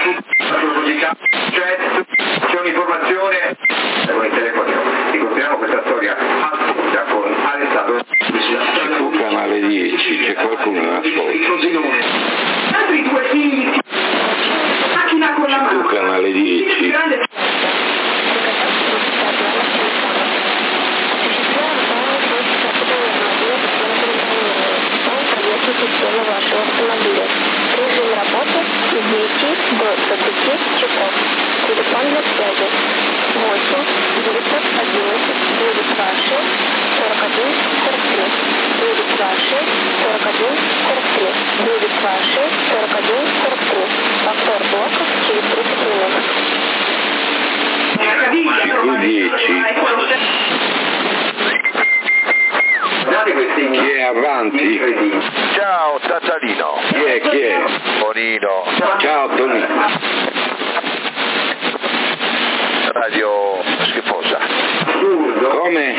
Cioè, c'è un'informazione con il telefono. Ti continuiamo questa storia assurda con Alessandro. Sul canale 10 c'è qualcuno in ascolto. Altri due figli. Macchina con la mano. Sul canale 10. Система вашего автомобиля. Режим работы с 9 до 20 часов. Телефон для связи 8 911 926 41 43. 926 41 43. 926 41 43. Повтор блока через 30 минут. Chi è avanti? Ciao Tatalino. Chi è? Bonino. Ciao Tonino. Radio schifosa. Come?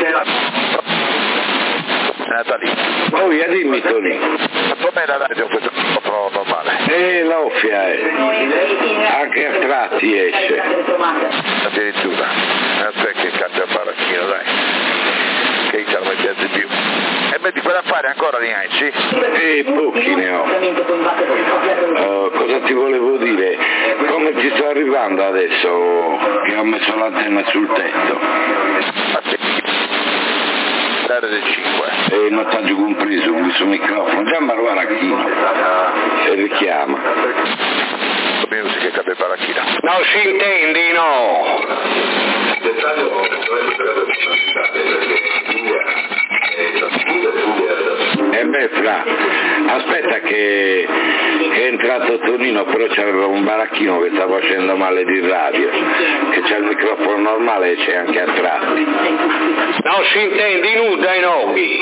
Natalino. Oh, dimmi Tonino. Com'è la radio questo normale? L'offia anche a tratti esce. Addirittura. Aspetta che cambia il baracchino, dai. Che ci hanno messo di più. E beh, di quell'affare ancora ne hai, sì? Pochi ne ho. Cosa ti volevo dire? Come ci sto arrivando adesso che ho messo l'antenna sul tetto? Del 5. E il notaggio compreso con questo microfono. Chiama il baracchino e richiama. Musica che cambia il baracchino. Non si intendi, no? Fra, aspetta che è entrato Tonino, però c'aveva un baracchino che sta facendo male di radio, che c'è il microfono normale e c'è anche a tratti. Non si intendi nuda i nomi.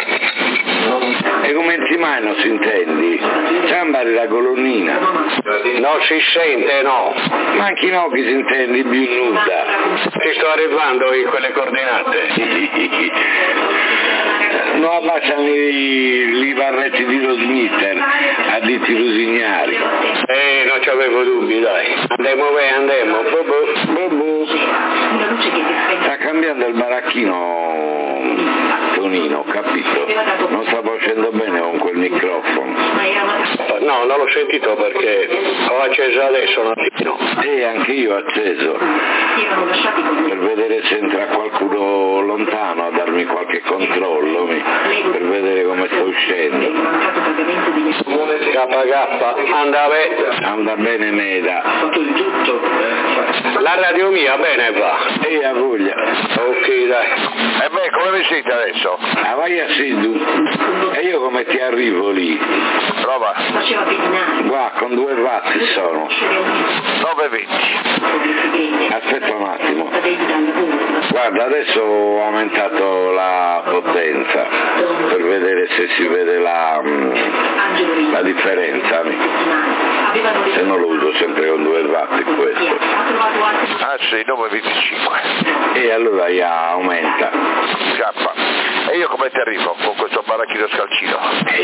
E come mai non si intendi? Ciambari la colonnina. Non si sente, no. Ma anche no che si intendi più nuda. Ti sto arrivando in quelle coordinate. Non abbassano i barretti di Rosmitter a ditti rosignari. Non ci avevo dubbi, dai. Andiamo. Bobo. Sta cambiando il baracchino Tonino, capito? Non sta facendo bene con quel microfono. No, non l'ho sentito perché ho acceso adesso un attimo. Anche io ho acceso. Per vedere se entra qualcuno lontano a darmi qualche controllo, per vedere come sto uscendo. Anda bene Meda. La radio mia bene va. A voglia. Ok, dai. E beh, come vi siete adesso? Vai a Sidu. E io come ti arrivo lì? Prova. Qua, con 2 watt sono. 920. Aspetta un attimo. Guarda, adesso ho aumentato la potenza per vedere se si vede la differenza. Se non lo uso sempre con 2 watt questo. Ah sì, 925. E allora aumenta. Scappa. E io come ti arrivo con questo baracchino scalcino?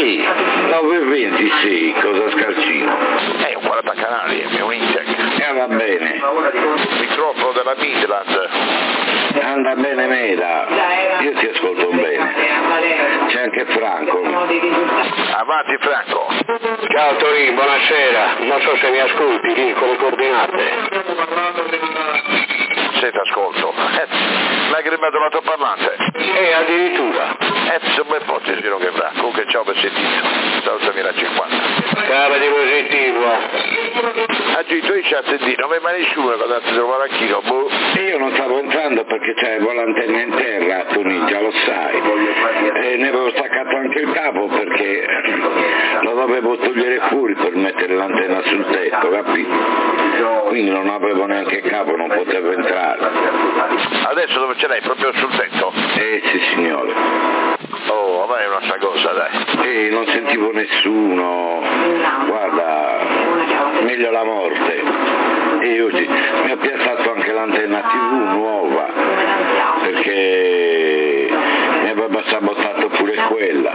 926, cosa scalcino? Un 40 canali, è un Intec. Va bene. Microfono della Midland. Anda bene Meda, io ti ascolto bene. C'è anche Franco. Avanti Franco. Ciao Torino, buonasera. Non so se mi ascolti, lì con le coordinate. Se ti ascolto. L'hai grimato l'altoparlante. Addirittura. Insomma è forte il giro che va. Comunque ciao per sentito. Ciao 2050. Cava di positivo. Agito i chattini, non mi mai nessuno che ha dato il baracchino, boh. Io non stavo entrando perché c'avevo l'antenna in terra, Tonino, già lo sai. Ne avevo staccato anche il capo perché lo dovevo togliere fuori per mettere l'antenna sul tetto, capito? Quindi non avevo neanche il capo, non potevo entrare. Adesso dove ce l'hai? Proprio sul tetto? Sì signore. Oh, vabbè è un'altra cosa, dai. Non sentivo nessuno. Guarda, meglio la morte. E oggi mi ha piazzato anche l'antenna TV nuova perché mi aveva sabotato pure quella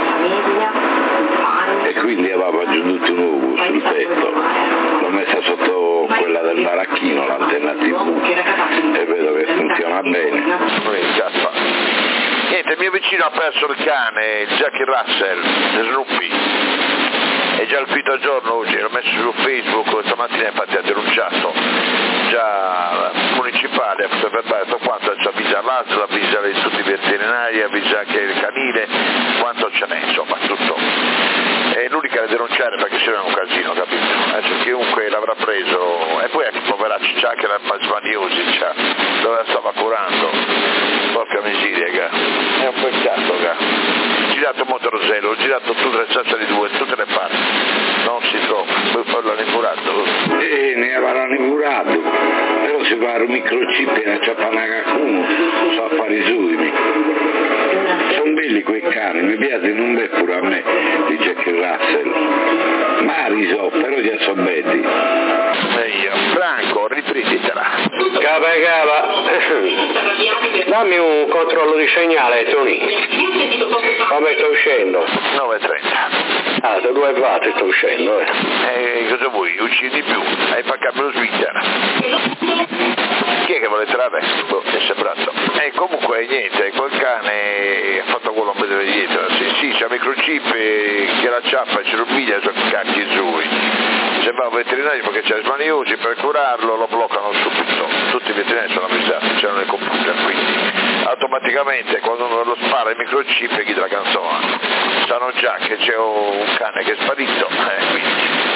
e quindi aveva aggiunto un nuovo sul tetto. L'ho messa sotto quella il baracchino, l'antenna TV, e vedo che funziona bene. Niente, il mio vicino ha perso il cane, il Jackie Russell, Snoopy. È già il quinto giorno oggi, l'ho messo su Facebook, stamattina infatti ha denunciato già municipale, ha tutto quanto, avvisa l'ASL, avvisa tutti i veterinari, avvisa anche il canile, quanto ce n'è, insomma, tutto. È l'unica da denunciare perché se no è un casino, capito? Adesso chiunque l'avrà preso, e poi anche poveracci, c'ha anche la smaniosi, dove la stava curando, porca miseria, è un peccato, ho girato Monterosello, ho girato tutte le stazioni 2, tutte le parti, non si trova, poi farlo curato. Ne avranno curato, però si fa un microchip e la ciappanacacuno, so affari suoi. Sono belli quei cani, mi piace non beh pure a me, di Jackie Russell. Mari so, però già sono belli. Franco, riprenditela. Capa. Dammi un controllo di segnale, Tony. Come sto uscendo? 9:30. Ah, da 2 watt sto uscendo, cosa vuoi? Uccidi più? Hai fatto cambio lo Svizzera. Chi è che volete la veste? È sembrato. Comunque niente, quel cane ha fatto quello a vedere dietro. Sì, c'ha microchip che la ciappa e ce lo piglia sui cacchi suoi. Se va a un veterinario perché c'è smaniosi, per curarlo lo bloccano subito. Tutti i veterinari sono avvisati, c'erano i computer, quindi automaticamente quando uno lo spara il microchip gli dà la canzone. Sanno già che c'è un cane che è sparito, quindi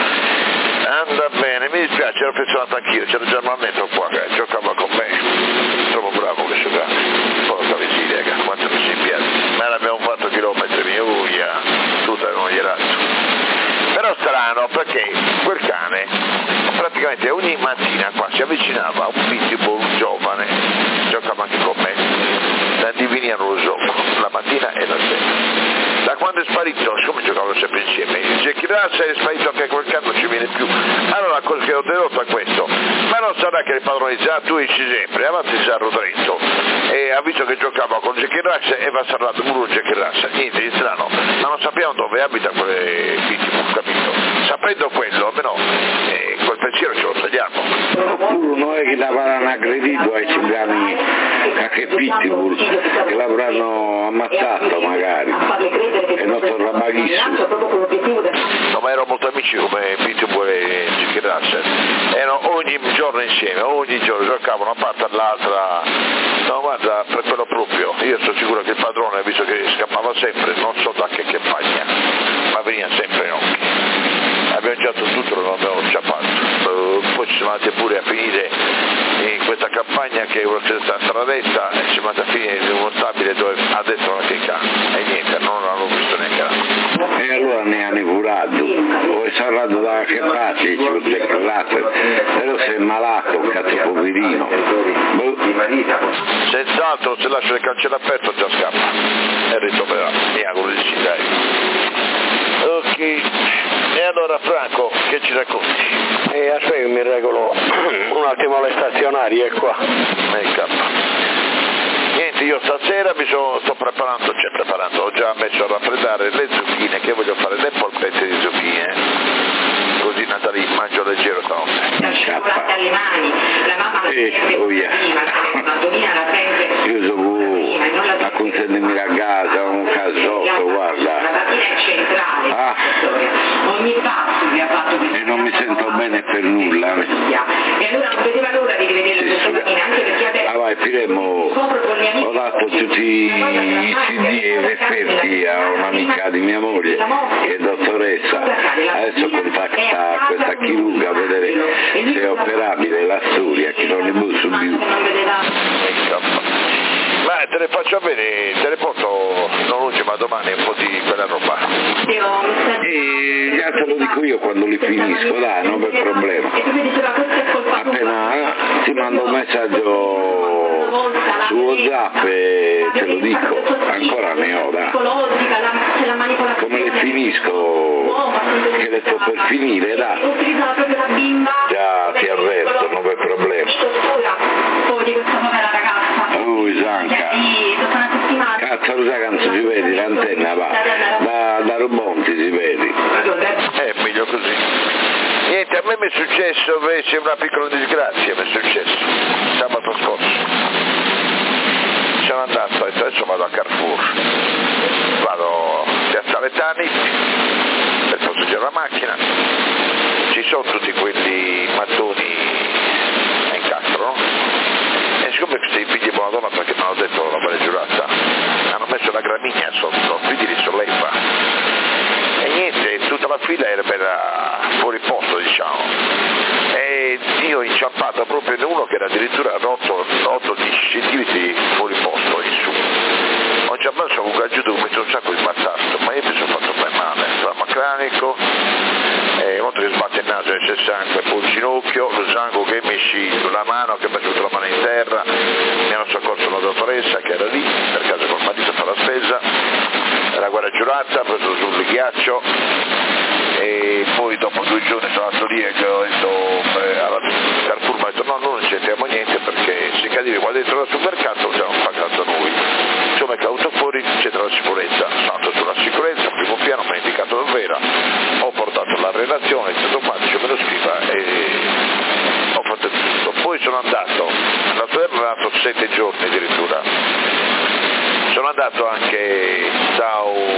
anda bene, mi dispiace, ero pensato anch'io, c'era già il mammetto qua che giocava con me, troppo bravo questo cane, porca miseria, quanto mi si piace, ma l'abbiamo fatto chilometri, mia voglia, tutto non gli era. Però strano perché quel cane praticamente ogni mattina qua si avvicinava a un pitbull giovane, giocava anche con me, da divinare lo gioco, la mattina e la sera. Da quando è sparito, siccome giocavano sempre insieme, Jackie Russell è sparito anche quel cane, non ci viene più. Allora la cosa che ho dedotto è questo, ma non sarà che il padrone dice, tu esci sempre, avanti il Zarro dritto, e ha visto che giocava con Jackie Russell e va serrato pure Jackie Russell, niente di strano, ma non sappiamo dove abita quelle pitbull, capito? Sapendo quello, almeno quel pensiero ce lo tagliamo. Oppure noi che l'avranno aggredito ai cingani che pitbull, che l'avranno ammazzato magari, e non torna malissimo. No, ma erano molto amici come pitbull e Jackie Russell, erano ogni giorno insieme, ogni giorno giocavano a parte all'altra. No, guarda, per quello proprio, io sono sicuro che il padrone, visto che scappava sempre, non so da che campagna, ma veniva sempre in occhi. Abbiamo già tutto, non abbiamo già fatto. Poi ci siamo andati pure a finire in questa campagna che è una stradetta e siamo andati a finire in uno stabile dove ha detto anche il cane e niente, non l'hanno visto neanche. E allora ne hanno curato, o è salvato da che parte, ci vuol dire però se è malato, cazzo poverino. Senz'altro se lascia il cancello aperto già scappa e ritroverà, mi auguro di sì, dai. Ok, e allora Franco, che ci racconti? Aspetta che mi regolo un attimo le stazionarie qua. Niente, io stasera sto preparando, ho già messo a raffreddare le zucchine, che voglio fare le polpette di zucchine, così Natale mangio leggero stanotte. Sciacquate alle mani, la mamma la io sono a consegnarmi a casa un casotto, guarda. La mattina è centrale, ogni passo che ha fatto questo. E non mi sento bene per nulla. E allora non vedeva l'ora di rivedere questa mattina, anche perché adesso vai, Piremo, ho dato tutti i CD e le offerti a un'amica di mia moglie, che è dottoressa. Adesso contatta questa chirurga a vedere se è operabile la storia, che non ne può subire. Ma te le faccio avere, te le porto non oggi ma domani un po' di quella roba. E già te lo dico io quando li finisco, dai, non c'è problema. Appena ti mando un messaggio su WhatsApp e te lo dico, ancora ne ho, dai. Come le finisco, che le sto per finire, dai. Già ti avverto, non c'è problema. Zanca, cazzo lo sa che non si vede l'antenna, va, da Rubonti si vede. È meglio così. Niente, a me mi successo invece una piccola disgrazia, mi è successo sabato scorso. Sono andato, adesso vado a Carrefour, vado a Piazzale Tani per posteggiare la macchina, ci sono tutti quelli mattoni a incastro, no? E siccome questi figli di buona donna, perché non ho detto la bella giurata, hanno messo la gramigna sotto, quindi li solleva. E niente, tutta la fila era fuori posto, diciamo. E io ho inciampato proprio in uno che era addirittura 8-10 centimetri fuori posto in su. Ho inciampato, sono un giù, mi sono un sacco di mazzato, ma io mi sono fatto ben male. Trauma cranico, molto che sbatte il naso, esce sangue, poi il ginocchio, lo sangue che mi è sciso, la mano che mi ha messo la mano in terra, mi hanno soccorso la dottoressa che era lì, per caso col marito a fare la spesa, la guardia giurata, ho preso sul ghiaccio e poi dopo 2 giorni sono andato lì e ho detto alla Carrefour, mi ha detto no, noi non c'entriamo niente perché se cadevi qua dentro al supermercato ci hanno pagato noi. Insomma è caduto fuori, c'entra la sicurezza, sono andato sulla sicurezza, primo piano mi ha indicato dov'era, ho portato la relazione, il automatico me lo scriva e ho fatto tutto. Poi sono andato, la sua era andato 7 giorni addirittura, sono andato anche da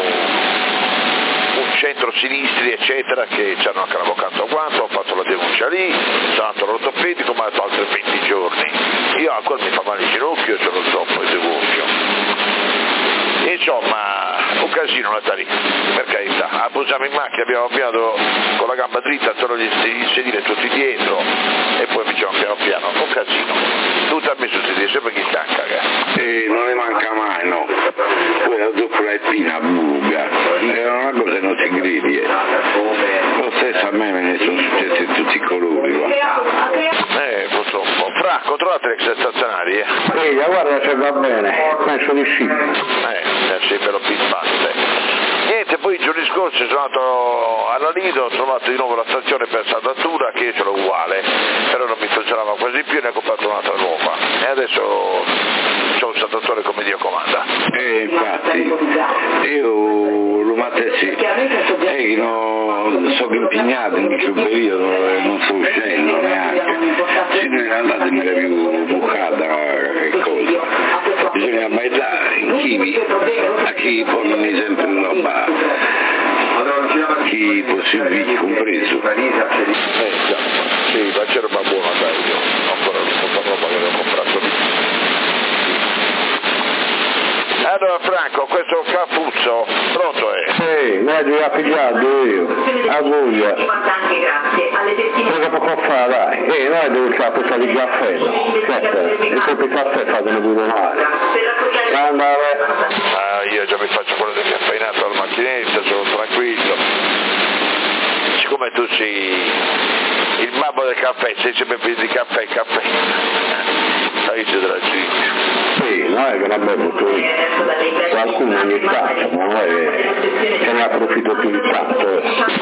un centro sinistri eccetera che ci hanno anche l'avvocato a guanto, ho fatto la denuncia lì, sono andato all'ortopedico, mi ha dato altri 20 giorni, io ancora mi fa male il ginocchio, ce l'ho zoppo e degonfio. Insomma, un casino la lì, per carità, appoggiamo in macchina, abbiamo avviato con la gamba dritta, solo il sedile tutti dietro e poi facciamo piano piano, un casino, tutto ha messo il sedile, sempre chi stanca, non ne manca mai, no, poi la zuppa è piena, buga, è una cosa che non si gridi, lo stesso a me ne sono successi in tutti i colori, va. Purtroppo. Fra, controllate le stazionari, Sì, guarda se va bene, penso di sì. Sì, però pimpante. Niente, poi i giorni scorsi sono andato alla Lido, ho trovato di nuovo la stazione per saldatura che ce l'ho uguale, però non mi funzionava quasi più, ne ho comprato un'altra nuova e adesso c'ho un saldatore come Dio comanda. Infatti, io lo mattessi, sono impegnato in questo periodo e non sto uscendo neanche, se non era andata mi era più bucata che cosa, bisogna bailare in kiwi, a chi portano sempre una barra, chi possibile compreso. Sì, ma c'è roba buona dai, io ancora non so roba che avevo comprato lì. Allora Franco, questo Capuzzo, pronto è? Sì, mi ha già pigliato io, a voglia. Cosa poco fa, dai? Noi devo fare questa di caffè, il colpo di caffè fatemi pure male. Andare. Io già mi faccio quello del caffeinato alla macchinetta, sono tranquillo. Siccome tu sei il babbo del caffè, sei sempre pieno di caffè. Aiuto della gente. Sì, non è che ne abbiamo tutto qualcuno ogni tanto, ma non è che se ne approfitto più di tanto.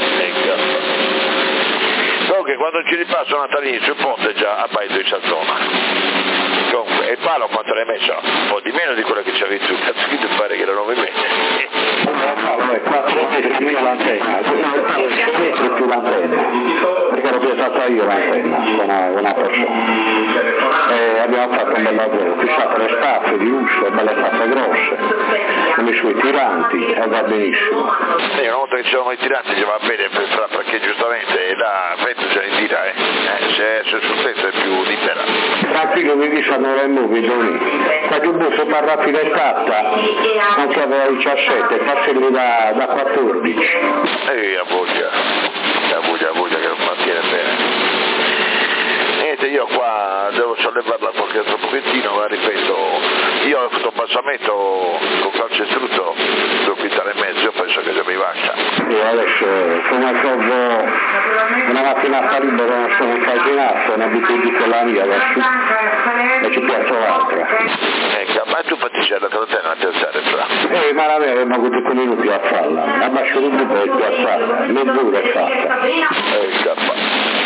Comunque quando ci ripasso Natalini sul ponte già abbaito in zona. Comunque, e il palo quanto l'hai messo? Un po' di meno di quello che c'avevi tu, cazzo che ti pare che era 9 metri. Allora, 4 metri più l'antenna, 6 metri più l'antenna, perché l'ho piazzata io l'antenna con una persona. E abbiamo fatto un bel lavoro, fissato le staffe di uscio, belle staffe grosse, con i suoi tiranti e va benissimo. Una volta che ci sono i tiranti ci va bene perché giustamente la fetta ce ne tira, se sul tetto è più libera. Tranquillo, mi dice non è movido lì. Qualche busso parla filettata, non che aveva 17, passerli da 14. A voglia che non mantiene bene. Niente, io qua devo sollevarla qualche altro pochettino, ma ripeto, io ho fatto un passamento con calcestruzzo 2,5 kg, io penso che già mi basta. Io adesso come trovo una mattinata libera, non sono incasinato, un'abitudine con la mia adesso e ci piazzo l'altra. Ma tu paticella che non te ne piazzare fra? Ma la mia abbiamo avuto 5 minuti a farla, abbascio un po' e piazzarla, mezz'ora è fatta.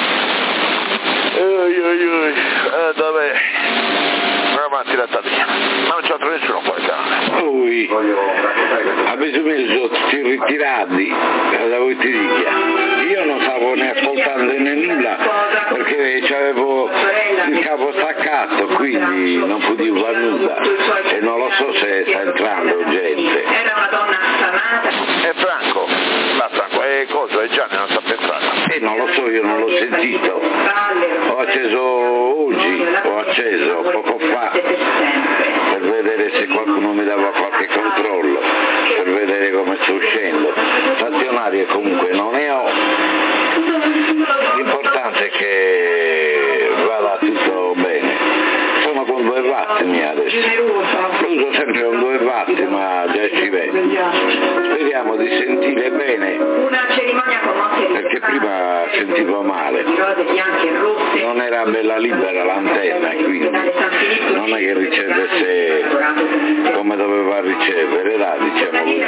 Dov'è? Avanti la Talia, ma non c'è nessuno qua in casa. Avete messo tutti ritirati, cosa vuoi ti dica? io non stavo né ascoltando né nulla perché c'avevo il capo staccato, quindi non potevo fare nulla e non lo so se sta entrando gente. Era una donna affamata. E Franco, cosa? E Gianni non sta pensando. Non lo so, io non l'ho sentito. Ho acceso oggi, poco fa, per vedere se qualcuno mi dava qualche controllo, per vedere come sto uscendo. Stazionarie comunque non ne ho. L'importante è che vada tutto bene. Sono con 2 wattini adesso. Lo uso sempre con 2 watt, ma già ci vede. Speriamo di sentire bene. Una cerimonia con perché prima sentivo male, non era bella libera l'antenna, quindi non è che ricevesse come doveva ricevere, là diciamo così.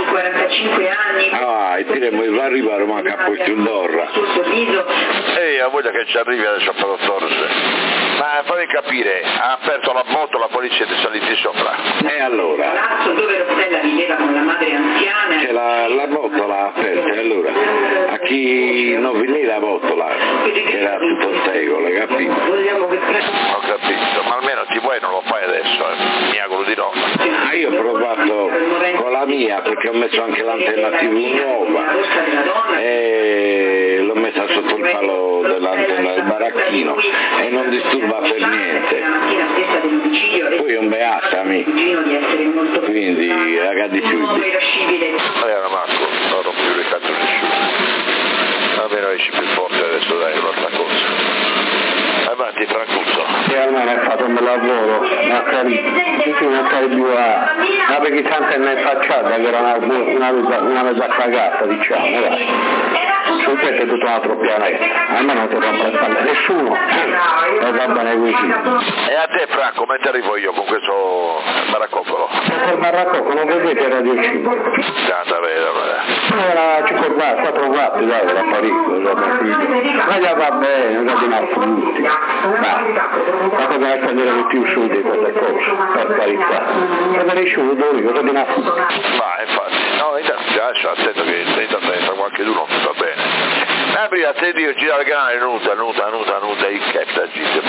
E diremo che va a arrivare manca poi più d'ora. Ha voglia che ci arrivi adesso per 8 ore. Ma fammi capire, ha aperto la moto, la polizia è saliti sopra. E allora? Dove Rossella viveva con la madre anziana. C'è la botola aperta, e allora? A chi non venì la botola, che era tutto stegole, capito? Ho capito, ma almeno ti vuoi non lo fai adesso, mi auguro di no. Io ho provato con la mia, perché ho messo anche l'antenna TV nuova, e l'ho messa sotto il palo dell'antenna del baracchino, e non disturba per niente. Poi è un beatami, quindi ragazzi chiudi. Allora Marco, non rompi le cazzo nessuno. Almeno esci più forte adesso, dai, un'altra cosa. Avanti Francuzzo. E almeno hai fatto un bel lavoro, non cari più ma perché tanta ne è facciata che era una mezza cagata, diciamo, dai. Sul tetto è tutto un altro pianeta, almeno non ti rompe le spalle nessuno, e va bene così. E a te Franco, mentre arrivo io con questo baraccopolo? Il baraccopolo, non vedete Radio 5? Tanta vera, Era 5 watt, 4 watt, dai, era parecchio, ma già va bene, non abbiamo tutti. Ma cosa ne prendere di più su di queste cose, per carità. Preferisci un odore, cosa abbiamo tutti. Ma infatti, no, intanto attento che intanto entra qualche uno, va bene. Prima te io girare il canale, nuda, il capta,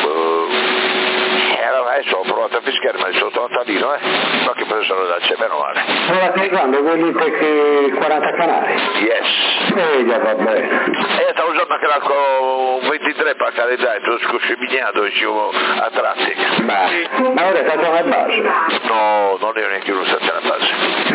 allora adesso ho provato a fischiare, ma è sotto Natalino, ma che professore da c'è, meno male. Allora stai quando quelli che 40 canali? Yes. Già va bene. Stavo usando anche l'arco 23 per calendario, tutto scoscemignato, dicevo a tratti. Ma ora è stazione a base? No, non è neanche una stazione a base.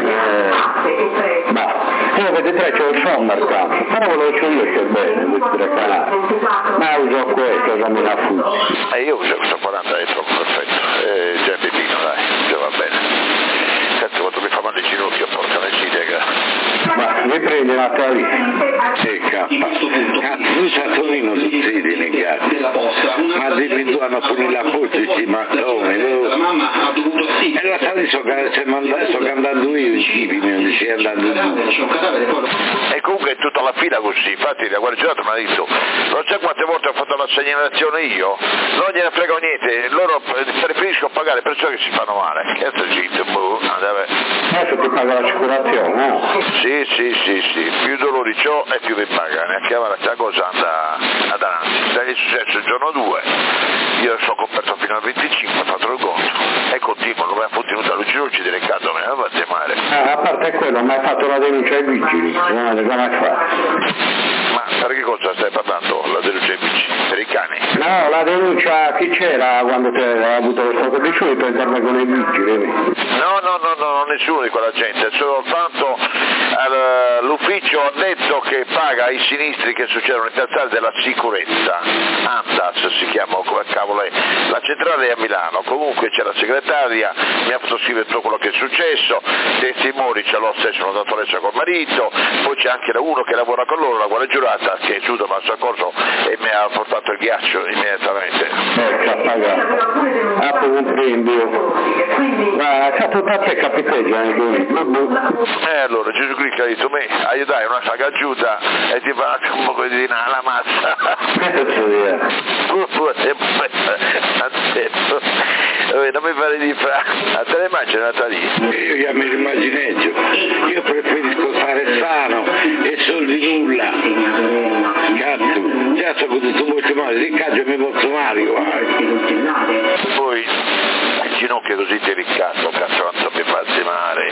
Io 23 c'ho il sommercampo, però ve lo dico io che è bene, 23 canali. Ma uso questo, dammi la fuga. Io uso questo 40 è troppo perfetto, già bambino, dai, già va bene. Cazzo, quando mi fa male il ginocchio, porca miseria. Ma mi prendi Natalino? Lui Saturnino tutti i negati, ma addirittura pure la Pozzi, ma come? E la Tali sto andando io in Cipini, non ci andando tu. E comunque è tutta la fila così, infatti la guardia giurata mi ha detto, non sai quante volte ho fatto la segnalazione io? Non gliene frego niente, loro preferiscono pagare persone che si fanno male. Cazzo gente, Adesso ti paga l'assicurazione, no? Sì, più dolori c'ho e più mi pagano, a chiamare questa cosa anda avanti. Se è successo il giorno 2, io sono coperto fino al 25, ho fatto il conto e continuo, non mi ha ottenuto la luce delicato, me ne fate male. A parte quello, ma hai fatto la denuncia ai vigili, come hai fatto? Ma per che cosa stai parlando, la denuncia ai vigili? Per i cani? No, la denuncia chi c'era quando ti hai avuto questo conosciuto per interno con i vigili? No, nessuno di quella gente, soltanto l'ufficio ha detto che paga i sinistri che succedono in piazzale della sicurezza, ANDAS si chiama, come cavolo è, la centrale è a Milano, comunque c'è la segretaria, mi ha fatto scrivere tutto quello che è successo, testimoni ce l'ho stesso, una dottoressa col marito, poi c'è anche uno che lavora con loro, la guardia giurata, che è giunto al soccorso e mi ha portato il ghiaccio immediatamente. Ha pagato, ha un premio, ma c'ha tutta a te capiteggia allora Gesù Cristo ha detto me aiutai una saga giuda e ti fa un po' di la mazza Non mi fare di fra. A te le immagini Natalie? Io già me l'immagineggio. Io preferisco stare sano e soldi nulla. Cazzo, già so che tu vuoi male, riccaggio mi posso male, Poi il ginocchio così delicato, cazzo, non so mi farsi male.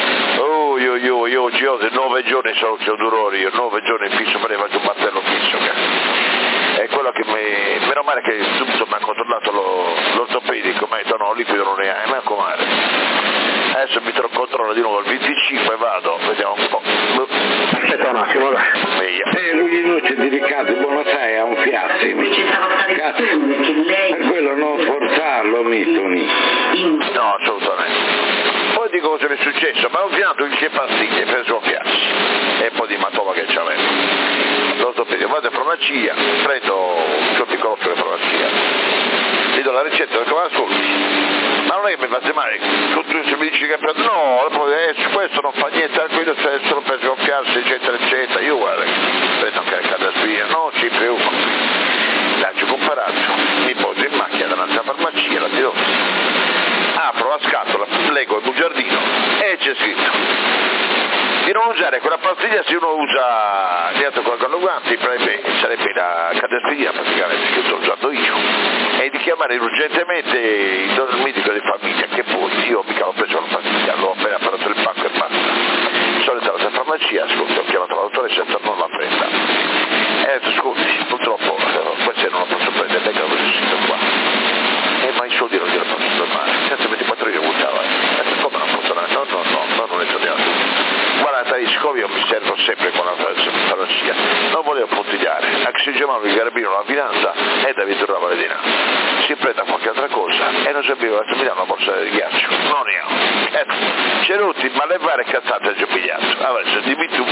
Io oggi ho 9 giorni solo che ho dolori, io 9 giorni fisso, me ne faccio un martello fisso, cazzo. È quello che meno male che subito mi ha controllato l'ortopedico, mi ha detto no, liquido non ne hai, manco male. Adesso mi controllo di nuovo il 25 e vado, vediamo un po'. Aspetta un attimo, dai. lui non c'è dedicato, buonasera, a un fiassimi. Cazzo, per quello non forzarlo, Mittoni. No, assolutamente. Poi dico cosa mi è successo, ma ho pianto in che pastiglie per il suo fiassi e un po' di ematoma che c'aveva. L'ortopedico, vado in farmacia, prendo un suo piccolo di farmacia, gli do la ricetta, dico, ma ascolti, ma non è che mi fate male, se mi dici che prendo, no, su questo non fa niente, tranquillo, se solo per sgonfiarsi, eccetera, eccetera, io guarda, prendo anche la cadasvia, no, ci preoccupa. L'ho comparato, mi poso in macchina davanti alla farmacia, la tiro, apro la scatola, leggo il bugiardino e c'è scritto di non usare quella pastiglia se uno usa dietro con i guanti, sarebbe la cadastria praticamente che sto usando io, e di chiamare urgentemente il medico di famiglia, che poi io mica ho preso la pastiglia, l'ho appena parato il pacco e basta. Sono entrato in farmacia, ascolta, ho chiamato la dottoressa e non l'ha presa. E ho detto, scusi, purtroppo questa non la posso prendere, lei che ho questo qua. Ma i soldi non glielo posso fermare, 124 ore buttava. Come non posso andare? No, non è stato. Guarda, siccome io mi servo sempre con la farmacia, non volevo puntigliare, anche se chiamavo il carabiniere la finanza e Davide tornava le denaro. Si prenda qualche altra cosa e non sapevo che mi dà una borsa di ghiaccio, non ne ho. Ecco, Cerutti, ma le varie cazzate ha giubigliato. Allora, dimmi tu.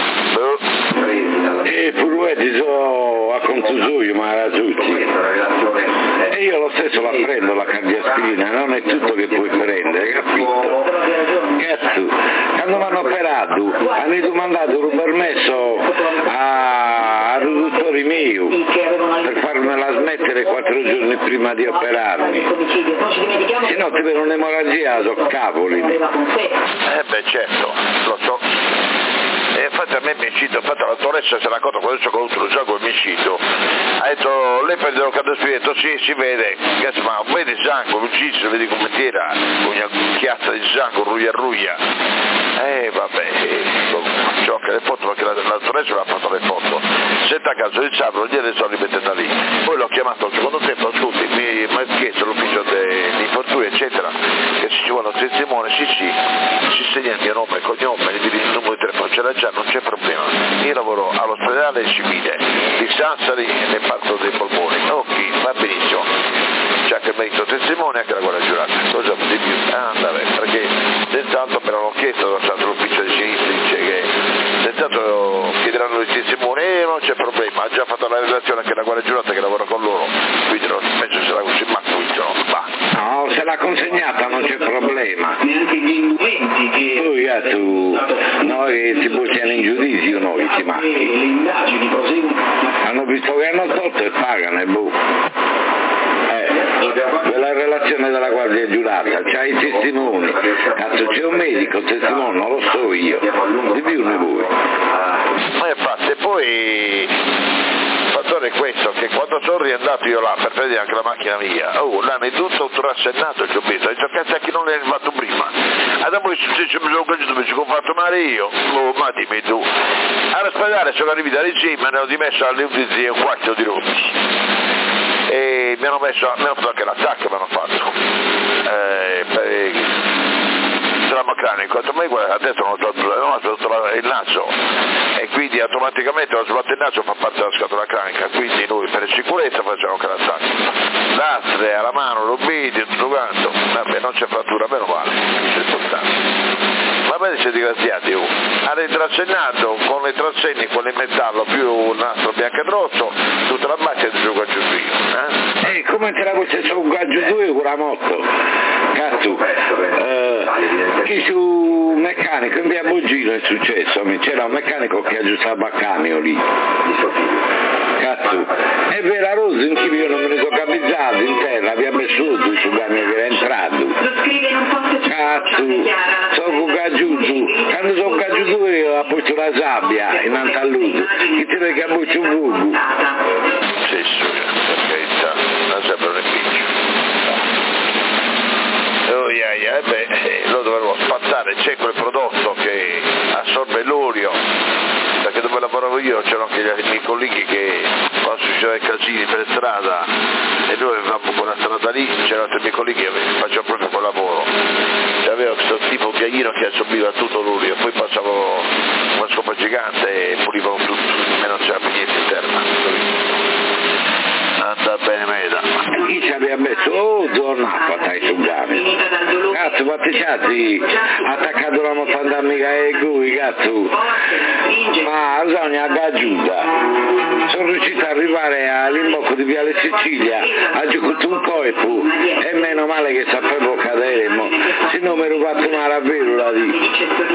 E pure ti so a contusoio, ma era tutti. E io lo stesso la prendo la cardiaspirina, non è tutto che puoi prendere, capito? Cazzo, quando mi hanno operato, hanno domandato un permesso a riduttori miei per farmela smettere 4 giorni prima di operarmi. Se no ti viene un'emorragia, so cavoli. Beh certo, lo so. E infatti a me mi è uscito, infatti la dottoressa si era accorta quando ho conosciuto lo gioco mi è uscito, ha detto lei prende lo cadastro, sì si vede, ma vedi sangue, ucciso, vedi come tira, una chiazza di sangue, ruglia. Vabbè, ciò che le foto, perché la dottoressa mi ha fatto le foto, senta a caso di sangue, gliele sono rimettete lì. Poi l'ho chiamato al secondo tempo, ascolti, mi ha chiesto l'ufficio degli infortuni eccetera, che se ci vuole un testimone, sì, si segna il mio nome e cognome, il numero di telefono ce l'ha già, non c'è problema. Io lavoro all'ospedale civile di Sassari nel parco dei polmoni. Ok, va benissimo. C'è anche il merito testimone e anche la guardia giurata. Cosa di più? Vabbè, perché intanto me l'hanno chiesto l'ufficio di sinistra, dice che intanto chiederanno il testimone, non c'è problema, ha già fatto la relazione anche la guardia giurata che lavora con loro, quindi non penso se la così, ma no, se l'ha consegnata non c'è problema. Neanche gli indumenti che tu, noi si buttano in giudizio noi, ma le indagini proseguono. Hanno visto che hanno tolto e pagano e boh. Quella relazione della guardia giurata, c'hai i testimoni, cazzo c'è un medico, il testimone non lo so io, di più ne voi. Ma infatti poi il fattore è questo, che quando sono riandato io là per prendere anche la macchina mia, l'hanno tutto rassennato il giubbetto, ho detto cazzo che non l'hai fatto prima, dopo che successo mi sono capito mi sono fatto male io, ma dimmi tu, all'ospedale sono arrivato da Regina, mi hanno dimesso alle 11 e un quarto di rotti. E mi hanno fatto anche l'attacco, mi hanno fatto dramma meccanico, adesso non ho sbattuto il naso e quindi automaticamente ho sbattuto il naso, fa parte della scatola cranica, quindi noi per sicurezza facciamo anche l'attacco, lastre alla mano, l'obidio, tutto quanto, vabbè non c'è frattura, meno male, c'è importante. Va bene, siete disgraziati, hanno trascennato con le trascenne, con il metallo più un nastro bianco e rosso, tutta la macchina di gioco a giù. Come te la fosse su un gaggio 2 con la moto? Cazzo, chi su meccanico in via Bugino è successo, c'era un meccanico che aggiustava il camion lì. Cazzo, e Vera Rosa in cui io non me ne sono capizzato in terra, abbiamo messo assurdo su camion che era entrato. Cazzo, sono caggiuto, quando sono caggiuto io ho posto la sabbia in antalluto, che ti vede che ha posto un buco. Sì, per carità, la sabbia non è lo dovevo spazzare, c'è quel prodotto che assorbe l'olio, perché dove lavoravo io c'erano anche i miei colleghi che quando succedeva i casini per strada e noi avevamo quella strada lì, c'erano i miei colleghi che facevano proprio quel lavoro, c'aveva questo tipo ghiaino che assorbiva tutto l'olio, poi passavo una scopa gigante e pulivano tutto e non c'era più niente in terra. Anda bene meda. Chi ci aveva messo giornata dai su camion? Cazzo, batticati, attaccato la montagna amica e cui, cazzo. Ma bisogna aggiunta. Sono riuscito ad arrivare all'imbocco di Viale Sicilia, ha giocato un colpo e meno male che sapevo cadere, se non mi ero fatto male a vero lì.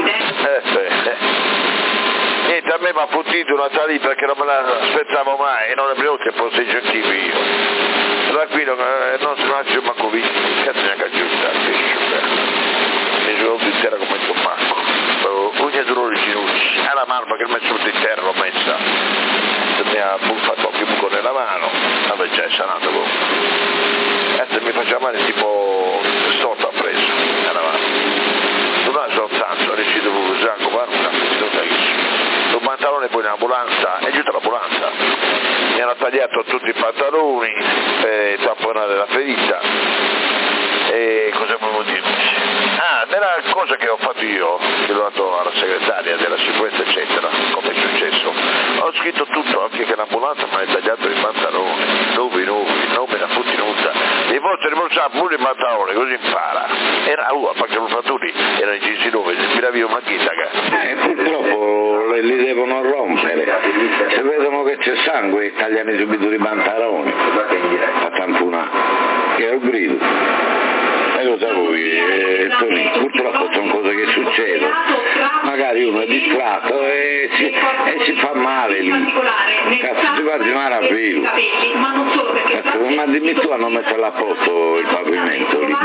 Niente, a me mi ha fottito una salita perché non me la aspettavo mai e non è venuto che posso gentile io. Tranquillo, non si mangia manco visto, cazzo neanche aggiunta, mi sono più in terra come il tomacco, ogni dolore di ginocchi, alla marma che mi è messo in terra l'ho messa, mi ha fatto qualche buco nella mano, vabbè già è sanato comunque. Adesso mi faceva male tipo storto ha preso, nella mano. Non è soltanto, sono riuscito a usare un guarda, non sai. Un pantalone poi in ambulanza, è giusto l'ambulanza, mi hanno tagliato tutti i pantaloni per tamponare la ferita e cosa volevo dirti? Nella cosa che ho fatto io, che l'ho dato alla segretaria della sicurezza eccetera, come è successo, ho scritto tutto, anche che l'ambulanza mi ha tagliato i pantaloni, non me la fotti nuda, i vostri responsabili pure i pantaloni, così impara, era perché lo fatto lì, erano incisi dove, mi la via una chita che... purtroppo li devono rompere, se vedono che c'è sangue tagliano subito i pantaloni, a tamponare, che è un grido. E lo sa voi, Tony, purtroppo sono cose che succedono, magari uno è distratto e si fa male lì, cazzo ti guardi male a vero, cazzo ma dimmi tu a non metterla a posto il pavimento lì,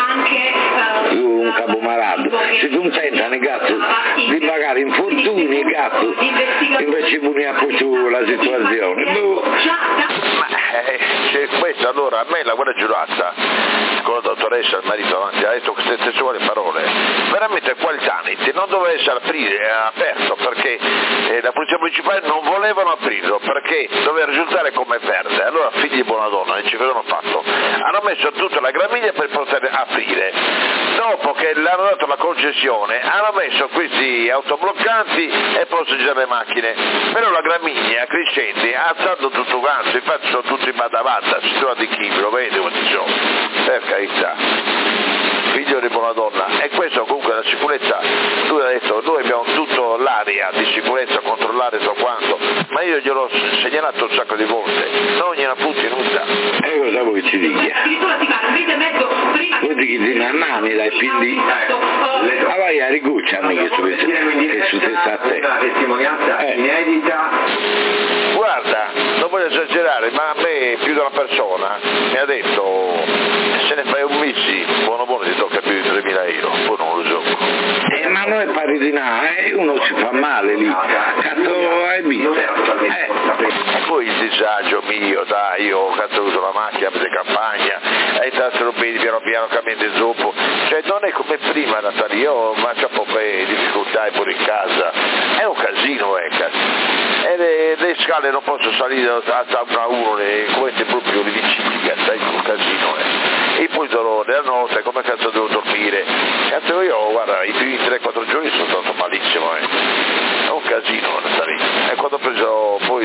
un capomarato, se tu tentano cazzo di magari infortuni cazzo, invece puni a posto la situazione, c'è questo allora, a me la guardia giurata con la dottoressa, il marito avanti, ha detto queste testuali parole, veramente qualità non doveva essere aperto perché la polizia municipale non volevano aprirlo perché doveva risultare come verde, allora figli di buona donna, e ci avevano fatto, hanno messo tutta la gramiglia per poter aprire, dopo che le hanno dato la concessione hanno messo questi autobloccanti e posteggiare le macchine, però la gramiglia crescente ha alzato tutto quanto, infatti sono tutti in badavata, si trova di chi, lo vede come ci sono, per carità, figlio di buona donna, e questo comunque la sicurezza, lui ha detto noi abbiamo tutto l'area di sicurezza controllare so quanto, ma io gliel'ho segnalato un sacco di volte, non gliela putti nuda. E cosa vuoi ci dica? Vuoi che ti nannani dai figli? Ma vai a rigucciarmi che successa a te. Una testimonianza inedita. Guarda, non voglio esagerare, ma a me più di una persona mi ha detto se ne fai un mesi, buono ti tocca più di 3.000 euro, poi non lo gioco. Ma noi pari di uno si fa male lì, cazzo hai visto? E poi il disagio mio, dai, io cazzo uso la macchina per le campagna, e tanto bene piano piano cambiando il zoppo, cioè non è come prima Natale, io faccio un po' di difficoltà pure in casa, è un casino cazzo. E le scale non posso salire a uno, queste proprio le vicini, cazzo, è un casino e poi dolore la notte, come cazzo devo dormire? Cazzo io, guarda, i primi 3-4 giorni sono stato malissimo, è un casino e quando ho preso poi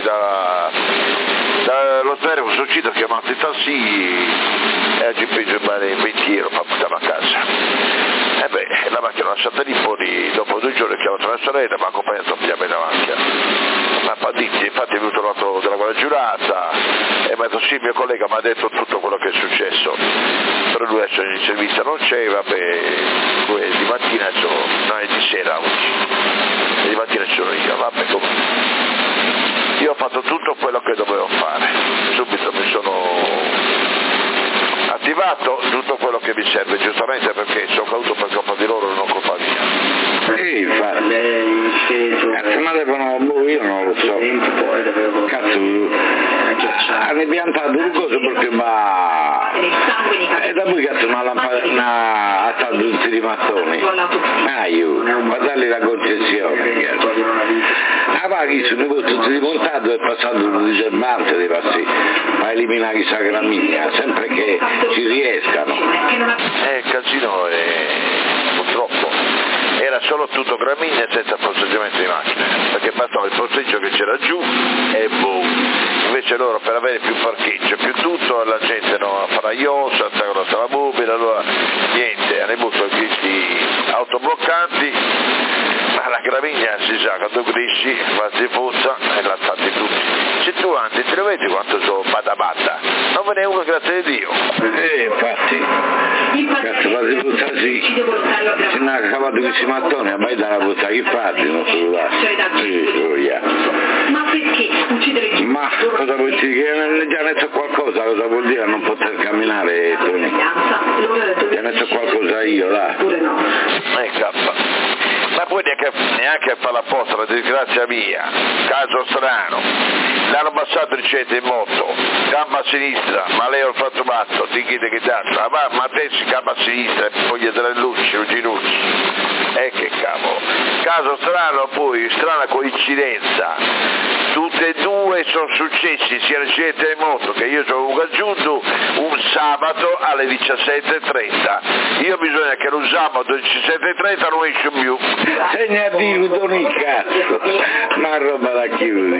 dall'ospedale sono uscito, ho chiamato il taxi e oggi preso il 20 euro per portarlo a casa. E la macchina l'ho lasciata lì, poi dopo 2 giorni ho chiamato mia sorella, mi ha accompagnato a pigliare la macchina. Ma infatti è venuto l'altro della guardia giurata e mi ha detto sì, il mio collega mi ha detto tutto quello che è successo, però lui adesso in servizio non c'è, vabbè, lui di mattina no, è di sera oggi, e di mattina ci sono io, vabbè comunque. Io ho fatto tutto quello che dovevo fare, subito mi sono attivato fatto tutto quello che mi serve, giustamente, perché sono caduto per colpa di loro e non colpa mia. Sì, infatti. Ma devono, io non lo so. Cazzo, hanno piantato un coso perché ma... E da poi cazzo una lampadina a tutti i mattoni. Ma dargli la concessione, cazzo. Ah, ma chi sono tutti rimontato e passato un diserbante dei passi a eliminare i sacramiglia, sempre che ci riescano. Il casino purtroppo era solo tutto gramigna senza posteggiamento di macchine, perché bastava il posteggio che c'era giù e boom. Invece loro per avere più parcheggio, più tutto, la gente non farà iosa, la sala mobile, allora niente, hanno avuto questi autobloccanti, ma la gramigna si sa, quando cresci, quasi pozza e la tratti tutti. Se tu anzi te lo vedi quanto sono bada, non ve ne è uno, grazie a Dio. Infatti, cazzo, quasi pozza sì, se ne ha cavato questi mattoni, a mai dalla pozza che fate, non so là. Ma perché uccidere il Ma cosa vuol dire? Che già ne so qualcosa, cosa vuol dire non poter camminare, Tony? Già ne so qualcosa io, là. Ma poi neanche a fare apposta, la disgrazia mia, caso strano, l'hanno passato il centro in moto, gamba a sinistra, ma lei ha fatto matto, di chi che danza, ma te si gamba a sinistra, poi gli dare luci, un ginucci. Che cavolo, caso strano, poi strana coincidenza, tutte e due sono successi sia il centro in moto che io sono raggiunto un sabato alle 17:30. Io bisogna che lo sabato alle 17:30 non esce più. Segna a dire, Tony, cazzo, ma roba da chiudi.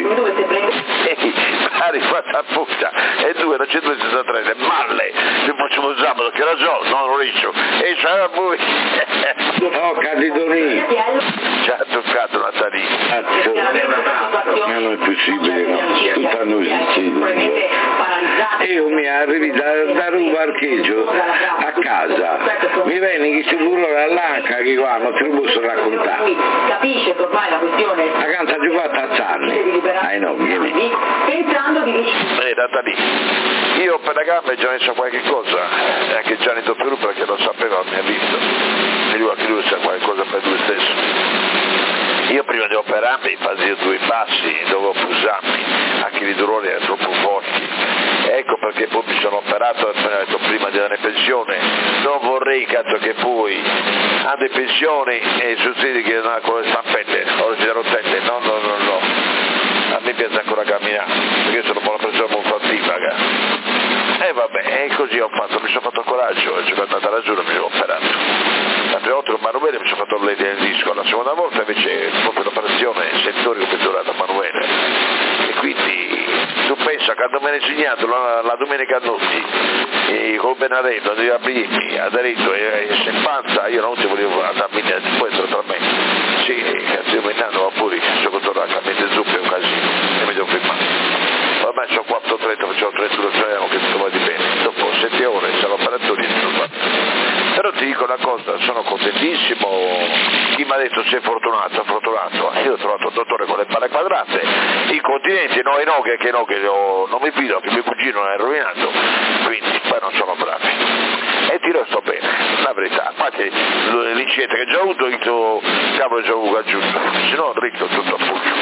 Ha rifatto apposta, e due era 163, malle, se facciamo il sabato che la so, non lo riesco, e c'era poi. Toccati, Tony. Ci ha toccato la salita. Cazzo, ma non è possibile, no? Tutto a noi succede. Io mi arrivi da un parcheggio a casa, mi viene che si burla all'anca che qua non te lo posso raccontare. Capisce che ormai la questione la canza giù fatta a Zanni. No, vieni. Pensando di data lì. Io per la gamba ho già messo qualche cosa, anche Gianni Doppiru perché lo sapeva, mi ha visto. E lui sa qualche cosa per lui stesso. Io prima di operarmi facevo 2 passi, dovevo pusarmi, anche i dolori erano troppo forti. Ecco perché poi mi sono operato e ho detto prima di andare in pensione, non vorrei cazzo che poi andare in pensione e succede che non ha con le stampette, o le rotelle, no. A me piace ancora camminare, perché sono una persona molto attiva, e vabbè, e così ho fatto, mi sono fatto coraggio, e ci ho andata ragione e mi sono operato. La prima volta con Manuele mi sono fatto l'edea del disco, la seconda volta invece proprio l'operazione settorio che è durata Manuele. E quindi tu pensa, quando mi hanno insegnato la domenica a Notti, con Benarello, a Brimi, a Daretto e a Panza, io non ti volevo andarmi poi tra me. Sì, cazzo, io mi andavo pure, sono tornato a mettere zuppe un casino, e mi devo fermare. Ormai sono 4:30, facevo 31, speriamo che tutto vada bene. Dopo 7 ore c'è l'operatore e tutto. Però ti dico una cosa, sono contentissimo, chi mi ha detto sei fortunato, io ho trovato un dottore con le palle quadrate, i continenti, no, che non mi fido, che mio cugino è rovinato, quindi poi non sono bravi. E ti sto bene, la verità, infatti l'incidente che ho già avuto, il tuo cavolo già avuto aggiunto, se no dritto tutto a fuggio.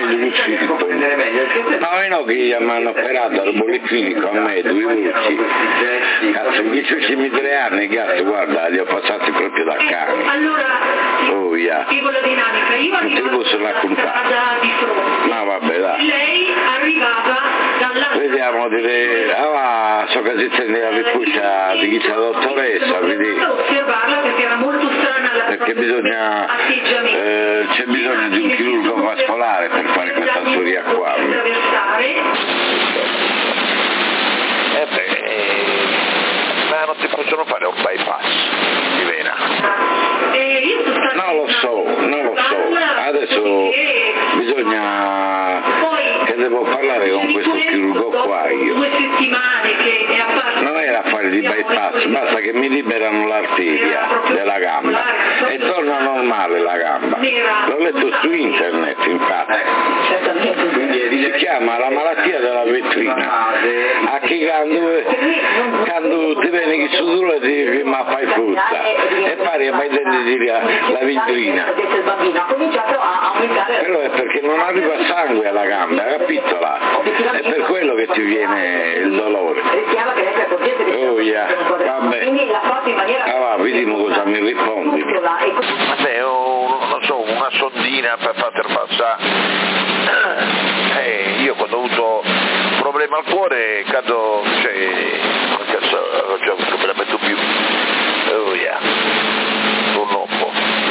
No, che mi hanno operato al policlinico a me 2 voci, cazzo, mi dice 3 anni, cazzo, guarda, li ho passati proprio da cane. Oh, yeah. Non te lo posso raccontare. Ma vabbè, dai. Lei arrivava dalla... Vediamo, so che si tendeva la rifugia di chi c'è la dottoressa, vedi? Osservarla perché era molto strana la perché bisogna, c'è bisogno di un chirurgo vascolare per fare questa storia qua. Ma non ti possono fare un bypass di vena? Non lo so, adesso bisogna che devo parlare con questo chirurgo qua io. 2 settimane che è apparso. Non era fare fare di bypass, basta che mi liberano l'arteria della gamba e torna normale la gamba. L'ho letto su internet, infatti. Si chiama la malattia della vetrina. A chi quando ti viene che su duro ti firma fai frutta e pari a mai denti la vetrina. Però è perché non arriva sangue alla gamba, capito là? È per quello che ti viene il dolore. Oh yeah, vabbè. Ah, vediamo cosa mi rispondi. Vabbè, non so, una sondina per farti passare. Io quando ho avuto problema al cuore, quando non me la metto più. Oh yeah, un lombo.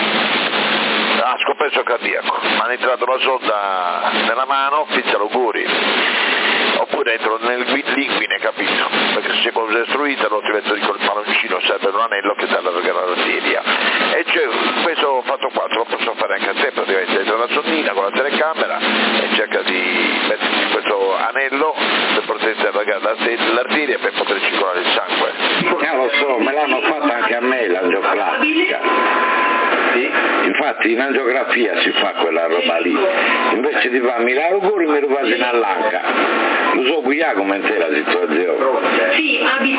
Scompenso cardiaco, mi hanno entrato la sonda nella mano, pizza auguri. Oppure entro nel linguine, capito? Perché se è destruita non ti metto col palloncino, serve un anello che ti allarga l'arteria. E questo ho fatto qua, lo posso fare anche a te, praticamente entro la sondina con la telecamera e cerca di metterci questo anello per poter allargare l'arteria per poter circolare il sangue. Lo so, me l'hanno fatta anche a me l'angioplastica. Sì. Infatti in angiografia si fa quella roba lì, invece di farmi l'auguri mi rubate in all'anca. Lo so qui come è la situazione. Sì,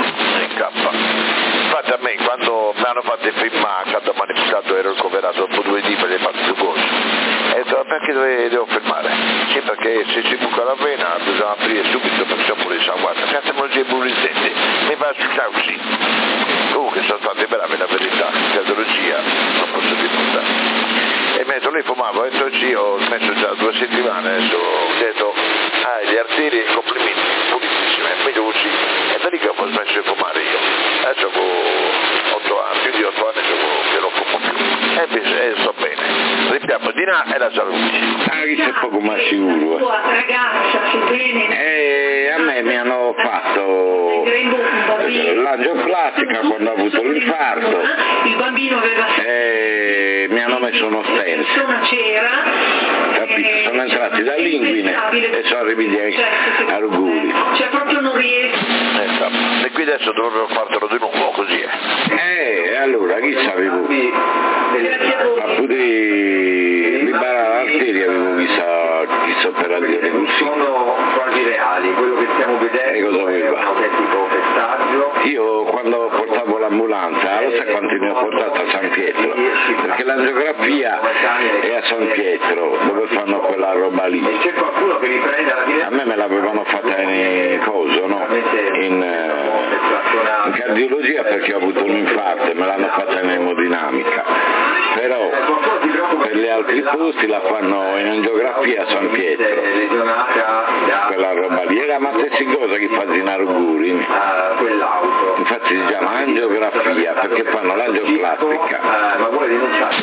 infatti a me quando mi hanno fatto filmare, quando mi hanno fissato ero ricoverato dopo 2 dì per le parti due cose. E ho detto perché devo filmare? Sì, perché se si buca la vena bisogna aprire subito perché sono pure sanguato. Cazzo non c'è pure il dente, mi va su causi. Comunque sono stati bravi la verità, cardiologia, non posso dire nulla. E mentre lei fumava, ho detto sì, ho smesso già 2 settimane, adesso ho detto, le arterie complimenti, pulitissime, veloci, e da lì che ho smesso di fumare io. Adesso ho 8 anni, più di 8 anni che non fumo più. E sto bene. Ripetiamo, di là è la salute. Chi sei poco ma sicuro. Tua ragazza, su bene. A me mi hanno fatto l'angioplastica quando ho avuto l'infarto. Il bambino aveva mi hanno messo uno stent. Capito? Sono entrati da linguine e sono arrivati ai auguri. Cioè proprio non riesco. E qui adesso dovrò fartelo di nuovo così allora chi sapevo? A poter liberare l'arteria avevo chissà operazione così. Sono cose reali, quello che stiamo vedendo è un autentico pestaggio. Io quando portavo l'ambulanza, lo sai quanti ne ho portato a San Pietro? Perché l'angiografia è a San Pietro, dove fanno quella roba lì. C'è qualcuno che riprende la diretta? A me me l'avevano fatta in coso, no? In cardiologia perché ho avuto un infarto e me l'hanno fatta in emodinamica. Però per gli altri posti la fanno in angiografia a San Pietro. Quella roba lì era la stessa cosa che fanno in auguri. Infatti si chiama angiografia perché fanno l'angioplastica. Ma vuole denunciare?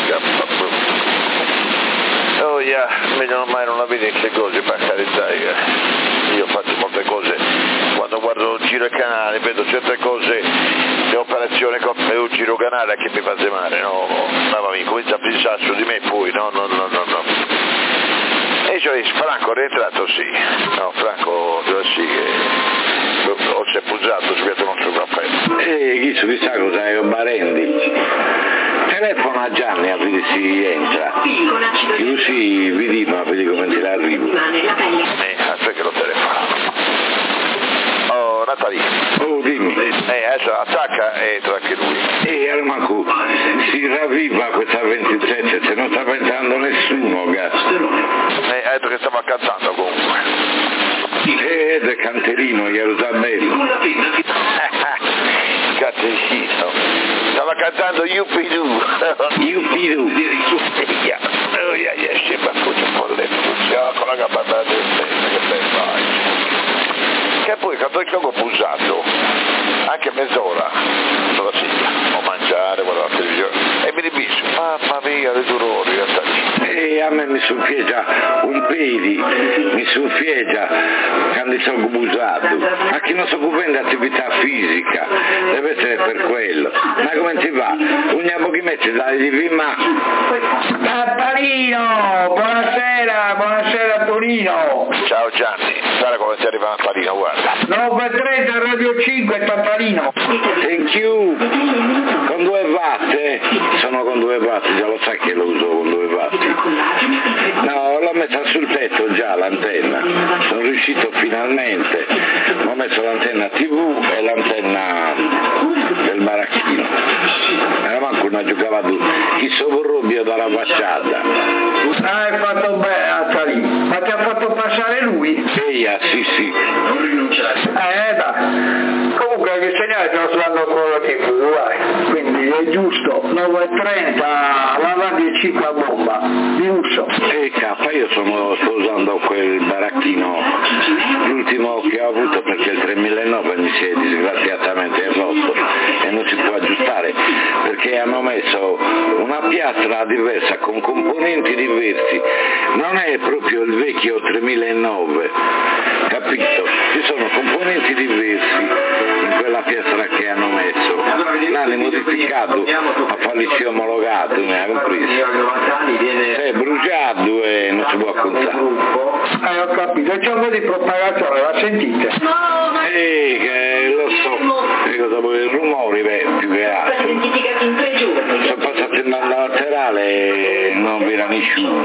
Oh yeah, meglio mai non avere queste cose per carità. Io ho fatto molte cose, quando guardo giro il canale vedo certe cose, le operazioni che ho giro canale che mi fa male, no? Mamma mia, comincia a pensare su di me poi, no. E cioè Franco è rientrato sì, no Franco sì o si è puzzato, sbiato il nostro caffè. Chi si sa cosa è un Barendi? Telefono a Gianni a vedere se entra. Così vedi come ti arrivo. Aspetta che lo telefono. Oh Natalia. Oh dimmi. Adesso attacca e entra anche lui. Allora Marco, si ravviva questa 27, se non sta pensando nessuno, ha detto che stava cantando comunque. Ed è Canterino, Gerusalemme. Canterino. Stava cantando Yupidu. Yupidu. Oh yeah, sembra un po' le con la gamba che bel vai. Che poi quando il gioco ho usato anche mezz'ora sulla sedia o mangiare, guardare la televisione e mi ribiso, mamma mia, le dolori e a me mi suffiega un peli, mi suffiega quando sono abusato. Ma chi non si occupa di attività fisica deve essere per quello. Ma come ti va? Un pochi metri da di ma Tattarino, buonasera Torino. Ciao Gianni, guarda come ti arriva Tattarino, guarda. 930 Radio 5 Tattarino. Thank you. Con 2 watt, sono con 2 watt, già lo sai che lo uso con 2 watt. No, l'ho messa sul tetto già l'antenna, sono riuscito finalmente, ho messo l'antenna TV e l'antenna del baracchino. Era manco una giocava chi sovrubio dalla facciata. Hai fatto bene Tattarino, ma ti ha fatto passare lui? Sì. Non rinunciare. Dai. Comunque che segnale te lo sto dando ancora TV, vai. Quindi è giusto, 9.30 la Radio 5 a bomba, di uso. K, io sto usando quel baracchino, l'ultimo che ho avuto perché il 3009 mi si è disgraziatamente rotto e non si può aggiustare perché hanno messo una piastra diversa con componenti diversi, non è proprio il vecchio 3009, capito? Ci sono componenti diversi in quella piastra che hanno messo, l'hanno modificato a farli omologato, mi ha compreso? È bruciato e non si può contare. Ho capito, c'è un po' di propagazione, la sentite? Lo so, dopo il rumore, più che altro. Sono passato in banda laterale e non vi era nessuno.